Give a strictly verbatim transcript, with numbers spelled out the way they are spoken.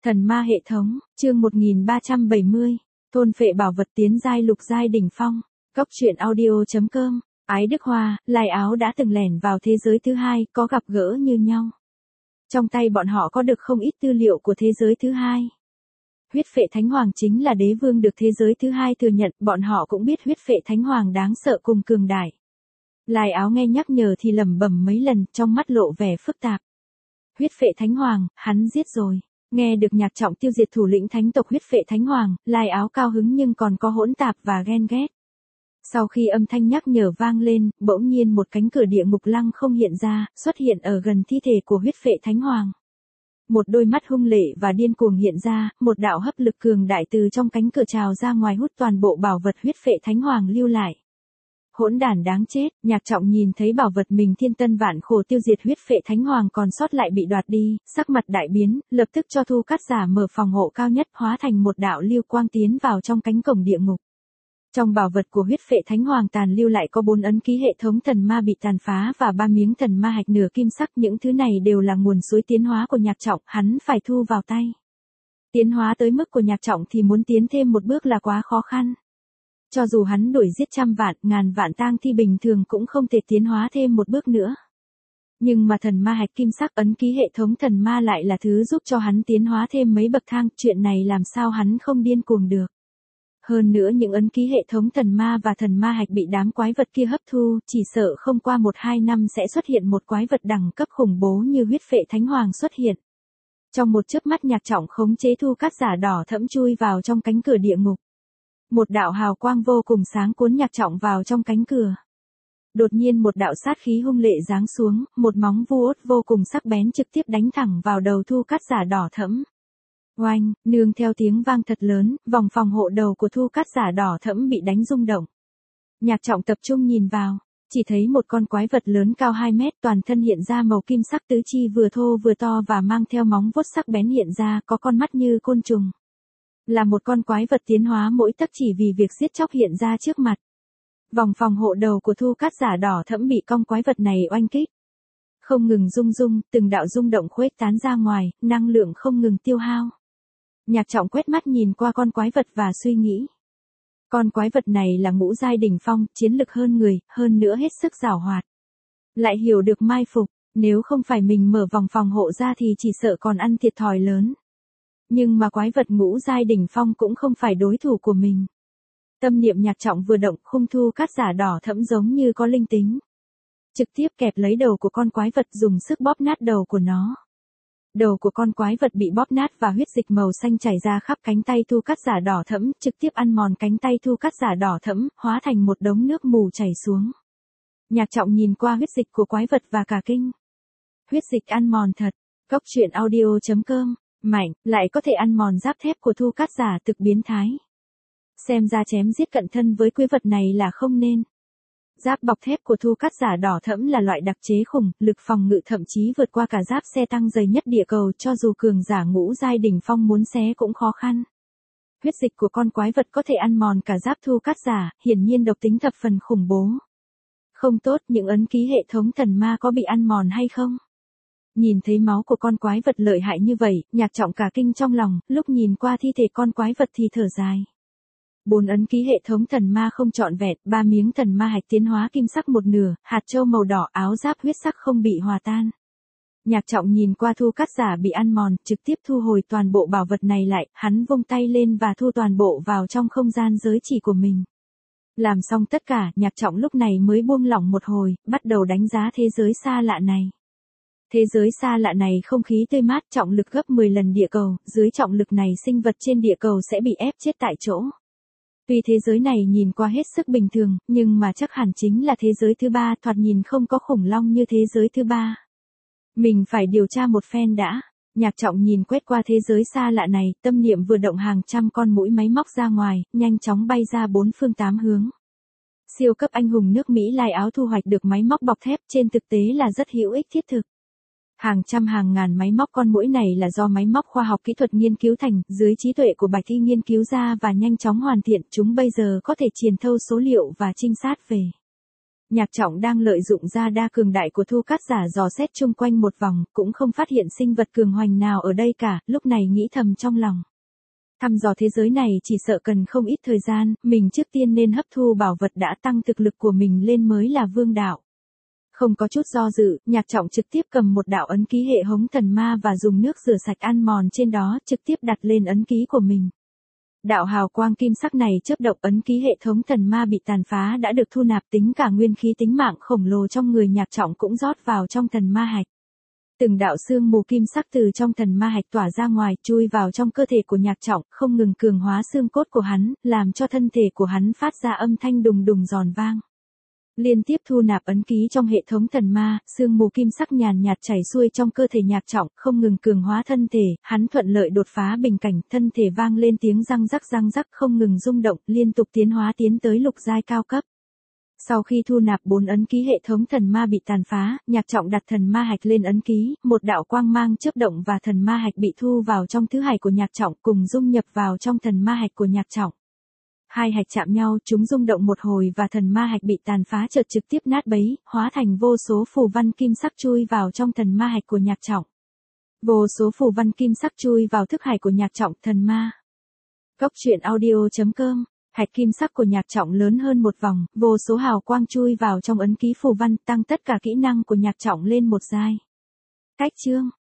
Thần ma hệ thống, chương một nghìn ba trăm bảy mươi, thôn phệ bảo vật tiến giai lục giai đỉnh phong, cốc truyện audio.com, Ái Đức Hoa, Lai Áo đã từng lẻn vào thế giới thứ hai, có gặp gỡ như nhau. Trong tay bọn họ có được không ít tư liệu của thế giới thứ hai. Huyết phệ Thánh Hoàng chính là đế vương được thế giới thứ hai thừa nhận, bọn họ cũng biết huyết phệ Thánh Hoàng đáng sợ cùng cường đại. Lai Áo nghe nhắc nhở thì lẩm bẩm mấy lần, trong mắt lộ vẻ phức tạp. Huyết phệ Thánh Hoàng, hắn giết rồi. Nghe được Nhạc Trọng tiêu diệt thủ lĩnh thánh tộc huyết phệ Thánh Hoàng, Lai Áo cao hứng nhưng còn có hỗn tạp và ghen ghét. Sau khi âm thanh nhắc nhở vang lên, bỗng nhiên một cánh cửa địa ngục lăng không hiện ra, xuất hiện ở gần thi thể của huyết phệ Thánh Hoàng. Một đôi mắt hung lệ và điên cuồng hiện ra, một đạo hấp lực cường đại từ trong cánh cửa trào ra ngoài hút toàn bộ bảo vật huyết phệ Thánh Hoàng lưu lại. Hỗn đản đáng chết, Nhạc Trọng nhìn thấy bảo vật mình thiên tân vạn khổ tiêu diệt huyết phệ Thánh Hoàng còn sót lại bị đoạt đi, sắc mặt đại biến, lập tức cho Thu Cát Giả mở phòng hộ cao nhất hóa thành một đạo lưu quang tiến vào trong cánh cổng địa ngục. Trong bảo vật của huyết phệ Thánh Hoàng tàn lưu lại có bốn ấn ký hệ thống thần ma bị tàn phá và ba miếng thần ma hạch nửa kim sắc, những thứ này đều là nguồn suối tiến hóa của Nhạc Trọng, hắn phải thu vào tay. Tiến hóa tới mức của Nhạc Trọng thì muốn tiến thêm một bước là quá khó khăn. Cho dù hắn đuổi giết trăm vạn, ngàn vạn tang thi bình thường cũng không thể tiến hóa thêm một bước nữa. Nhưng mà thần ma hạch kim sắc ấn ký hệ thống thần ma lại là thứ giúp cho hắn tiến hóa thêm mấy bậc thang, chuyện này làm sao hắn không điên cuồng được. Hơn nữa những ấn ký hệ thống thần ma và thần ma hạch bị đám quái vật kia hấp thu, chỉ sợ không qua một hai năm sẽ xuất hiện một quái vật đẳng cấp khủng bố như huyết phệ Thánh Hoàng xuất hiện. Trong một chớp mắt Nhạc Trọng khống chế Thu Cát Giả đỏ thẫm chui vào trong cánh cửa địa ngục. Một đạo hào quang vô cùng sáng cuốn Nhạc Trọng vào trong cánh cửa. Đột nhiên một đạo sát khí hung lệ giáng xuống, một móng vuốt vô cùng sắc bén trực tiếp đánh thẳng vào đầu Thu Cát Giả đỏ thẫm. Oanh, nương theo tiếng vang thật lớn, vòng phòng hộ đầu của Thu Cát Giả đỏ thẫm bị đánh rung động. Nhạc Trọng tập trung nhìn vào, chỉ thấy một con quái vật lớn cao hai mét, toàn thân hiện ra màu kim sắc, tứ chi vừa thô vừa to và mang theo móng vuốt sắc bén hiện ra, có con mắt như côn trùng. Là một con quái vật tiến hóa mỗi tấc chỉ vì việc giết chóc hiện ra trước mặt. Vòng phòng hộ đầu của Thu Cát Giả đỏ thẫm bị con quái vật này oanh kích. Không ngừng rung rung, từng đạo rung động khuếch tán ra ngoài, năng lượng không ngừng tiêu hao. Nhạc Trọng quét mắt nhìn qua con quái vật và suy nghĩ. Con quái vật này là ngũ giai đỉnh phong, chiến lực hơn người, hơn nữa hết sức giàu hoạt. Lại hiểu được mai phục, nếu không phải mình mở vòng phòng hộ ra thì chỉ sợ còn ăn thiệt thòi lớn. Nhưng mà quái vật ngũ giai đỉnh phong cũng không phải đối thủ của mình. Tâm niệm Nhạc Trọng vừa động, khung Thu Cát Giả đỏ thẫm giống như có linh tính. Trực tiếp kẹp lấy đầu của con quái vật dùng sức bóp nát đầu của nó. Đầu của con quái vật bị bóp nát và huyết dịch màu xanh chảy ra khắp cánh tay Thu Cát Giả đỏ thẫm, trực tiếp ăn mòn cánh tay Thu Cát Giả đỏ thẫm, hóa thành một đống nước mù chảy xuống. Nhạc Trọng nhìn qua huyết dịch của quái vật và cả kinh. Huyết dịch ăn mòn thật, cốc truyện audio.com, mạnh, lại có thể ăn mòn giáp thép của Thu Cát Giả thực biến thái. Xem ra chém giết cận thân với quái vật này là không nên. Giáp bọc thép của Thu Cát Giả đỏ thẫm là loại đặc chế khủng, lực phòng ngự thậm chí vượt qua cả giáp xe tăng dày nhất địa cầu, cho dù cường giả ngũ giai đỉnh phong muốn xé cũng khó khăn. Huyết dịch của con quái vật có thể ăn mòn cả giáp Thu Cát Giả, hiển nhiên độc tính thập phần khủng bố. Không tốt, những ấn ký hệ thống thần ma có bị ăn mòn hay không? Nhìn thấy máu của con quái vật lợi hại như vậy, Nhạc Trọng cả kinh trong lòng, lúc nhìn qua thi thể con quái vật thì thở dài. Bốn ấn ký hệ thống thần ma không trọn vẹn, ba miếng thần ma hạch tiến hóa kim sắc một nửa, hạt châu màu đỏ, áo giáp huyết sắc không bị hòa tan. Nhạc Trọng nhìn qua Thu Cát Giả bị ăn mòn, trực tiếp thu hồi toàn bộ bảo vật này lại, hắn vung tay lên và thu toàn bộ vào trong không gian giới chỉ của mình. Làm xong tất cả, Nhạc Trọng lúc này mới buông lỏng một hồi, bắt đầu đánh giá thế giới xa lạ này. Thế giới xa lạ này không khí tươi mát, trọng lực gấp mười lần địa cầu, dưới trọng lực này sinh vật trên địa cầu sẽ bị ép chết tại chỗ. Tuy thế giới này nhìn qua hết sức bình thường, nhưng mà chắc hẳn chính là thế giới thứ ba, thoạt nhìn không có khủng long như thế giới thứ ba. Mình phải điều tra một phen đã. Nhạc Trọng nhìn quét qua thế giới xa lạ này, tâm niệm vừa động hàng trăm con mũi máy móc ra ngoài, nhanh chóng bay ra bốn phương tám hướng. Siêu cấp anh hùng nước Mỹ Lai Áo thu hoạch được máy móc bọc thép, trên thực tế là rất hữu ích thiết thực. Hàng trăm hàng ngàn máy móc con muỗi này là do máy móc khoa học kỹ thuật nghiên cứu thành, dưới trí tuệ của Bạch Thi nghiên cứu ra và nhanh chóng hoàn thiện, chúng bây giờ có thể truyền thâu số liệu và trinh sát về. Nhạc Trọng đang lợi dụng ra đa cường đại của Thu Cát giả dò xét chung quanh một vòng, cũng không phát hiện sinh vật cường hoành nào ở đây cả, lúc này nghĩ thầm trong lòng. Thăm dò thế giới này chỉ sợ cần không ít thời gian, mình trước tiên nên hấp thu bảo vật đã tăng thực lực của mình lên mới là vương đạo. Không có chút do dự, Nhạc Trọng trực tiếp cầm một đạo ấn ký hệ hống thần ma và dùng nước rửa sạch ăn mòn trên đó, trực tiếp đặt lên ấn ký của mình. Đạo hào quang kim sắc này chớp động, ấn ký hệ thống thần ma bị tàn phá đã được thu nạp, tính cả nguyên khí tính mạng khổng lồ trong người Nhạc Trọng cũng rót vào trong thần ma hạch. Từng đạo xương mù kim sắc từ trong thần ma hạch tỏa ra ngoài, chui vào trong cơ thể của Nhạc Trọng, không ngừng cường hóa xương cốt của hắn, làm cho thân thể của hắn phát ra âm thanh đùng đùng giòn vang. Liên tiếp thu nạp ấn ký trong hệ thống thần ma, xương mù kim sắc nhàn nhạt chảy xuôi trong cơ thể Nhạc Trọng, không ngừng cường hóa thân thể, hắn thuận lợi đột phá bình cảnh, thân thể vang lên tiếng răng rắc răng rắc không ngừng rung động, liên tục tiến hóa tiến tới lục giai cao cấp. Sau khi thu nạp bốn ấn ký hệ thống thần ma bị tàn phá, Nhạc Trọng đặt thần ma hạch lên ấn ký, một đạo quang mang chớp động và thần ma hạch bị thu vào trong thứ hạch của Nhạc Trọng, cùng dung nhập vào trong thần ma hạch của Nhạc Trọng. Hai hạch chạm nhau, chúng rung động một hồi và thần ma hạch bị tàn phá chợt trực tiếp nát bấy, hóa thành vô số phù văn kim sắc chui vào trong thần ma hạch của Nhạc Trọng. Vô số phù văn kim sắc chui vào thức hải của Nhạc Trọng, thần ma. Cốc truyện audio chấm com. Hạch kim sắc của Nhạc Trọng lớn hơn một vòng, vô số hào quang chui vào trong ấn ký phù văn, tăng tất cả kỹ năng của Nhạc Trọng lên một giai. Cách chương